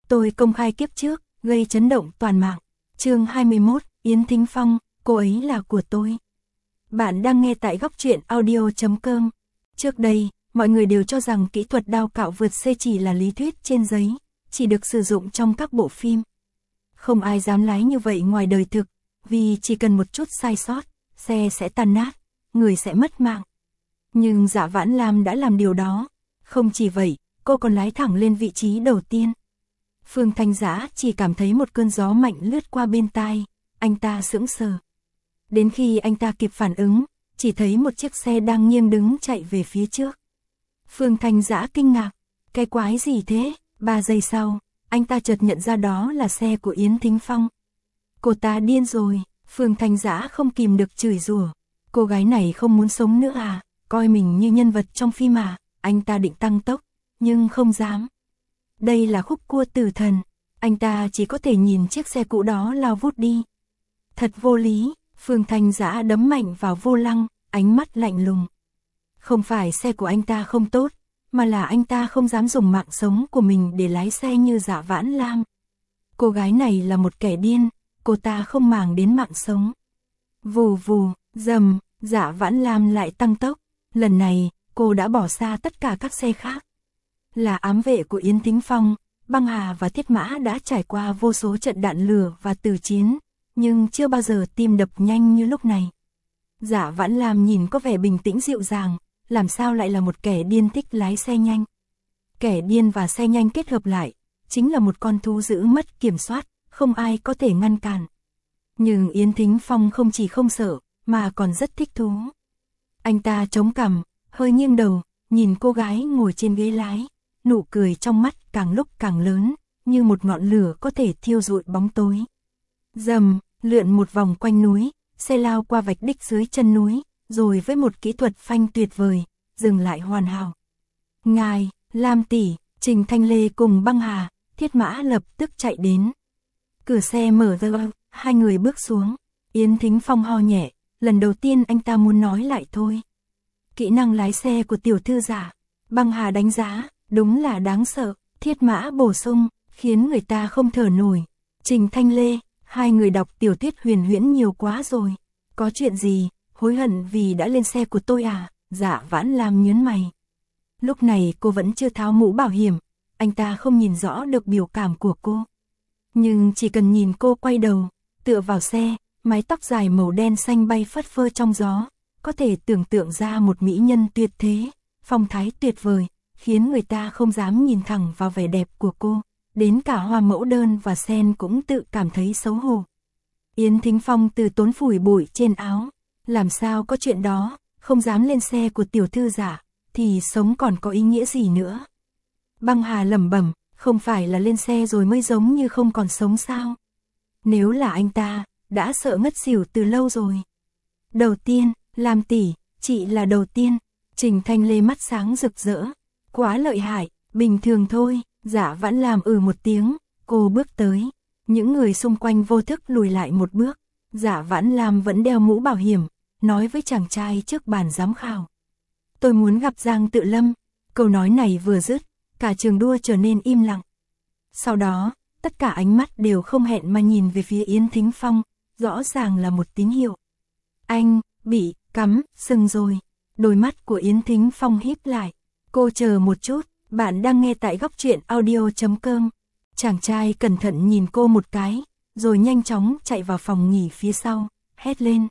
Tôi công khai kiếp trước, gây chấn động toàn mạng. Chương 21, Yến Thính Phong, cô ấy là của tôi. Bạn đang nghe tại góc truyện audio.com. Trước đây, mọi người đều cho rằng kỹ thuật đao cạo vượt xe chỉ là lý thuyết trên giấy, chỉ được sử dụng trong các bộ phim. Không ai dám lái như vậy ngoài đời thực, vì chỉ cần một chút sai sót, xe sẽ tan nát, người sẽ mất mạng. Nhưng Dạ Vãn Lam đã làm điều đó. Không chỉ vậy, cô còn lái thẳng lên vị trí đầu tiên. Phương Thanh Dã chỉ cảm thấy một cơn gió mạnh lướt qua bên tai, anh ta sững sờ. Đến khi anh ta kịp phản ứng, chỉ thấy một chiếc xe đang nghiêng đứng chạy về phía trước. Phương Thanh Dã kinh ngạc, cái quái gì thế? 3 giây sau, anh ta chợt nhận ra đó là xe của Yến Thính Phong. Cô ta điên rồi, Phương Thanh Dã không kìm được chửi rủa. Cô gái này không muốn sống nữa à, coi mình như nhân vật trong phim à, anh ta định tăng tốc, nhưng không dám. Đây là khúc cua tử thần, anh ta chỉ có thể nhìn chiếc xe cũ đó lao vút đi. Thật vô lý, Phương Thanh Dã đấm mạnh vào vô lăng, ánh mắt lạnh lùng. Không phải xe của anh ta không tốt, mà là anh ta không dám dùng mạng sống của mình để lái xe như Dạ Vãn Lam. Cô gái này là một kẻ điên, cô ta không màng đến mạng sống. Vù vù, rầm, Dạ Vãn Lam lại tăng tốc, lần này cô đã bỏ xa tất cả các xe khác. Là ám vệ của Yến Thính Phong, Băng Hà và Thiết Mã đã trải qua vô số trận đạn lửa và tử chiến, nhưng chưa bao giờ tim đập nhanh như lúc này. Dạ Vãn Lam nhìn có vẻ bình tĩnh dịu dàng, làm sao lại là một kẻ điên thích lái xe nhanh. Kẻ điên và xe nhanh kết hợp lại, chính là một con thú dữ mất kiểm soát, không ai có thể ngăn cản. Nhưng Yến Thính Phong không chỉ không sợ, mà còn rất thích thú. Anh ta chống cằm, hơi nghiêng đầu, nhìn cô gái ngồi trên ghế lái, nụ cười trong mắt càng lúc càng lớn, như một ngọn lửa có thể thiêu rụi bóng tối. Rầm, lượn một vòng quanh núi, xe lao qua vạch đích dưới chân núi, rồi với một kỹ thuật phanh tuyệt vời, dừng lại hoàn hảo. Ngài, Lam tỷ, Trình Thanh Lê cùng Băng Hà, Thiết Mã lập tức chạy đến. Cửa xe mở ra, hai người bước xuống. Yến Thính Phong ho nhẹ, lần đầu tiên anh ta muốn nói lại thôi. Kỹ năng lái xe của tiểu thư giả, Băng Hà đánh giá, đúng là đáng sợ. Thiết Mã bổ sung, khiến người ta không thở nổi. Trình Thanh Lê, hai người đọc tiểu thuyết huyền huyễn nhiều quá rồi. Có chuyện gì, hối hận vì đã lên xe của tôi à? Dạ Vãn Lam nhớn mày. Lúc này cô vẫn chưa tháo mũ bảo hiểm, anh ta không nhìn rõ được biểu cảm của cô. Nhưng chỉ cần nhìn cô quay đầu, tựa vào xe, mái tóc dài màu đen xanh bay phất phơ trong gió, có thể tưởng tượng ra một mỹ nhân tuyệt thế, phong thái tuyệt vời, khiến người ta không dám nhìn thẳng vào vẻ đẹp của cô. Đến cả Hoa Mẫu Đơn và Sen cũng tự cảm thấy xấu hổ. Yến Thính Phong từ tốn phủi bụi trên áo. Làm sao có chuyện đó, không dám lên xe của tiểu thư giả, thì sống còn có ý nghĩa gì nữa. Băng Hà lẩm bẩm, không phải là lên xe rồi mới giống như không còn sống sao. Nếu là anh ta, đã sợ ngất xỉu từ lâu rồi. Đầu tiên, Lam tỷ, chị là đầu tiên. Trình Thanh Lê mắt sáng rực rỡ. Quá lợi hại, bình thường thôi. Dạ Vãn Lam một tiếng, cô bước tới. Những người xung quanh vô thức lùi lại một bước. Dạ Vãn Lam vẫn đeo mũ bảo hiểm, nói với chàng trai trước bàn giám khảo. Tôi muốn gặp Giang Tự Lâm. Câu nói này vừa dứt, cả trường đua trở nên im lặng. Sau đó, tất cả ánh mắt đều không hẹn mà nhìn về phía Yến Thính Phong, rõ ràng là một tín hiệu. Anh, bị cắm, sừng rồi. Đôi mắt của Yến Thính Phong híp lại. Cô chờ một chút, bạn đang nghe tại góc truyện audio.com. Chàng trai cẩn thận nhìn cô một cái, rồi nhanh chóng chạy vào phòng nghỉ phía sau, hét lên.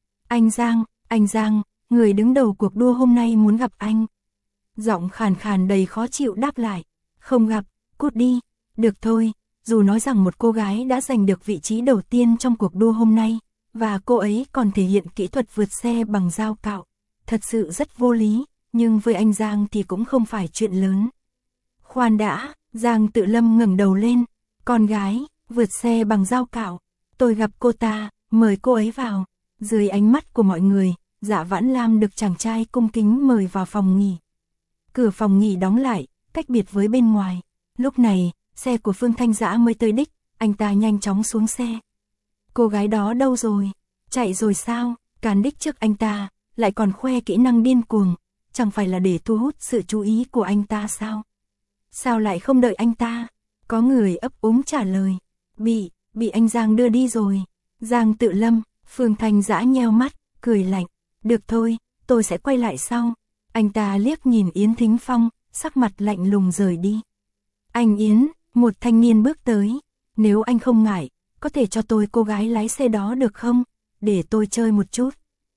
Anh Giang, người đứng đầu cuộc đua hôm nay muốn gặp anh. Giọng khàn khàn đầy khó chịu đáp lại. Không gặp, cút đi. Được thôi, dù nói rằng một cô gái đã giành được vị trí đầu tiên trong cuộc đua hôm nay, và cô ấy còn thể hiện kỹ thuật vượt xe bằng dao cạo. Thật sự rất vô lý, nhưng với anh Giang thì cũng không phải chuyện lớn. Khoan đã, Giang Tự Lâm ngẩng đầu lên. Con gái, vượt xe bằng dao cạo. Tôi gặp cô ta, mời cô ấy vào. Dưới ánh mắt của mọi người, Dạ Vãn Lam được chàng trai cung kính mời vào phòng nghỉ. Cửa phòng nghỉ đóng lại, cách biệt với bên ngoài. Lúc này, xe của Phương Thanh Dã mới tới đích, anh ta nhanh chóng xuống xe. Cô gái đó đâu rồi? Chạy rồi sao? Cán đích trước anh ta, lại còn khoe kỹ năng điên cuồng, chẳng phải là để thu hút sự chú ý của anh ta sao? Sao lại không đợi anh ta? Có người ấp úng trả lời. Bị anh Giang đưa đi rồi. Giang Tự Lâm, Phương Thanh Dã nheo mắt, cười lạnh. Được thôi, tôi sẽ quay lại sau. Anh ta liếc nhìn Yến Thính Phong, sắc mặt lạnh lùng rời đi. Anh Yến, một thanh niên bước tới. Nếu anh không ngại, có thể cho tôi cô gái lái xe đó được không? Để tôi chơi một chút.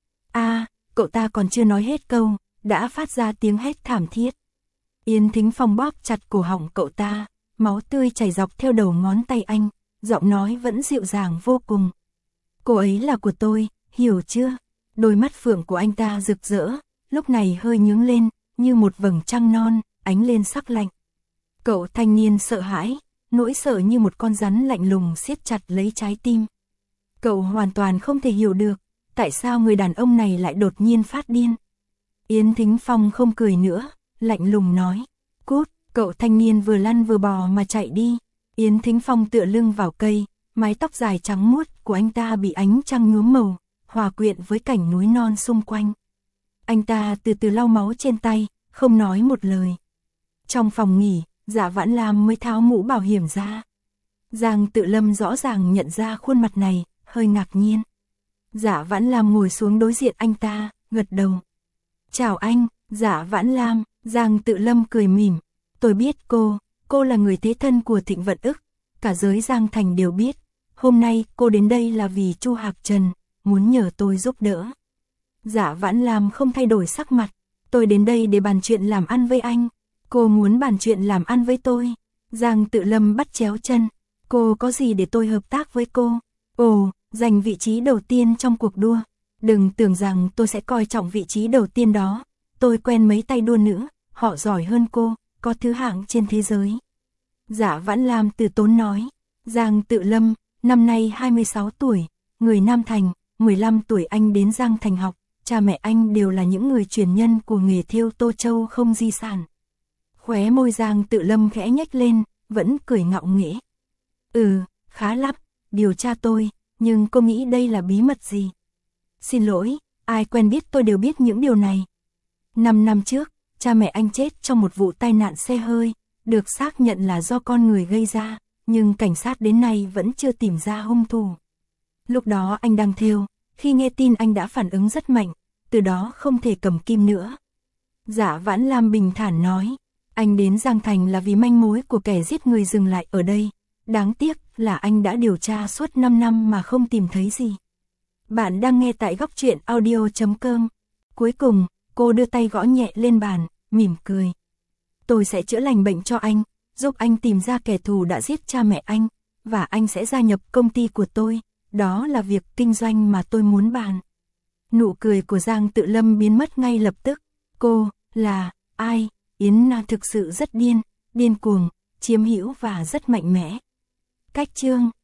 Cậu ta còn chưa nói hết câu, đã phát ra tiếng hét thảm thiết. Yến Thính Phong bóp chặt cổ họng cậu ta, máu tươi chảy dọc theo đầu ngón tay anh, giọng nói vẫn dịu dàng vô cùng. Cô ấy là của tôi, hiểu chưa? Đôi mắt phượng của anh ta rực rỡ, lúc này hơi nhướng lên, như một vầng trăng non, ánh lên sắc lạnh. Cậu thanh niên sợ hãi, nỗi sợ như một con rắn lạnh lùng siết chặt lấy trái tim. Cậu hoàn toàn không thể hiểu được, tại sao người đàn ông này lại đột nhiên phát điên. Yến Thính Phong không cười nữa, lạnh lùng nói. Cút, cậu thanh niên vừa lăn vừa bò mà chạy đi. Yến Thính Phong tựa lưng vào cây, mái tóc dài trắng muốt của anh ta bị ánh trăng nhuốm màu, hòa quyện với cảnh núi non xung quanh. Anh ta từ từ lau máu trên tay, không nói một lời. Trong phòng nghỉ, Dạ Vãn Lam mới tháo mũ bảo hiểm ra. Giang Tự Lâm rõ ràng nhận ra khuôn mặt này, hơi ngạc nhiên. Dạ Vãn Lam ngồi xuống đối diện anh ta, gật đầu. Chào anh, Dạ Vãn Lam. Giang Tự Lâm cười mỉm. Tôi biết cô là người thế thân của Thịnh Vận Ức, cả giới Giang Thành đều biết. Hôm nay cô đến đây là vì Chu Hạc Trần, muốn nhờ tôi giúp đỡ. Dạ Vãn Lam không thay đổi sắc mặt. Tôi đến đây để bàn chuyện làm ăn với anh. Cô muốn bàn chuyện làm ăn với tôi. Giang Tự Lâm bắt chéo chân. Cô có gì để tôi hợp tác với cô? Ồ, giành vị trí đầu tiên trong cuộc đua. Đừng tưởng rằng tôi sẽ coi trọng vị trí đầu tiên đó. Tôi quen mấy tay đua nữ, họ giỏi hơn cô, có thứ hạng trên thế giới. Dạ Vãn Lam từ tốn nói. Giang Tự Lâm, năm nay 26 tuổi, người Nam Thành, 15 tuổi anh đến Giang Thành học. Cha mẹ anh đều là những người truyền nhân của nghề thêu Tô Châu không di sản. Khóe môi Giang Tự Lâm khẽ nhếch lên, vẫn cười ngạo nghễ. Khá lắm, điều tra tôi, nhưng cô nghĩ đây là bí mật gì? Xin lỗi, ai quen biết tôi đều biết những điều này. 5 năm trước, cha mẹ anh chết trong một vụ tai nạn xe hơi, được xác nhận là do con người gây ra, nhưng cảnh sát đến nay vẫn chưa tìm ra hung thủ. Lúc đó anh đang thêu, khi nghe tin anh đã phản ứng rất mạnh, từ đó không thể cầm kim nữa. Dạ Vãn Lam bình thản nói, anh đến Giang Thành là vì manh mối của kẻ giết người dừng lại ở đây. Đáng tiếc là anh đã điều tra suốt 5 năm mà không tìm thấy gì. Bạn đang nghe tại góc truyện audio.com. Cuối cùng, cô đưa tay gõ nhẹ lên bàn, mỉm cười. Tôi sẽ chữa lành bệnh cho anh, giúp anh tìm ra kẻ thù đã giết cha mẹ anh, và anh sẽ gia nhập công ty của tôi. Đó là việc kinh doanh mà tôi muốn bàn. Nụ cười của Giang Tự Lâm biến mất ngay lập tức. Cô, là, ai? Yến Na thực sự rất điên cuồng, chiếm hữu và rất mạnh mẽ. Cách chương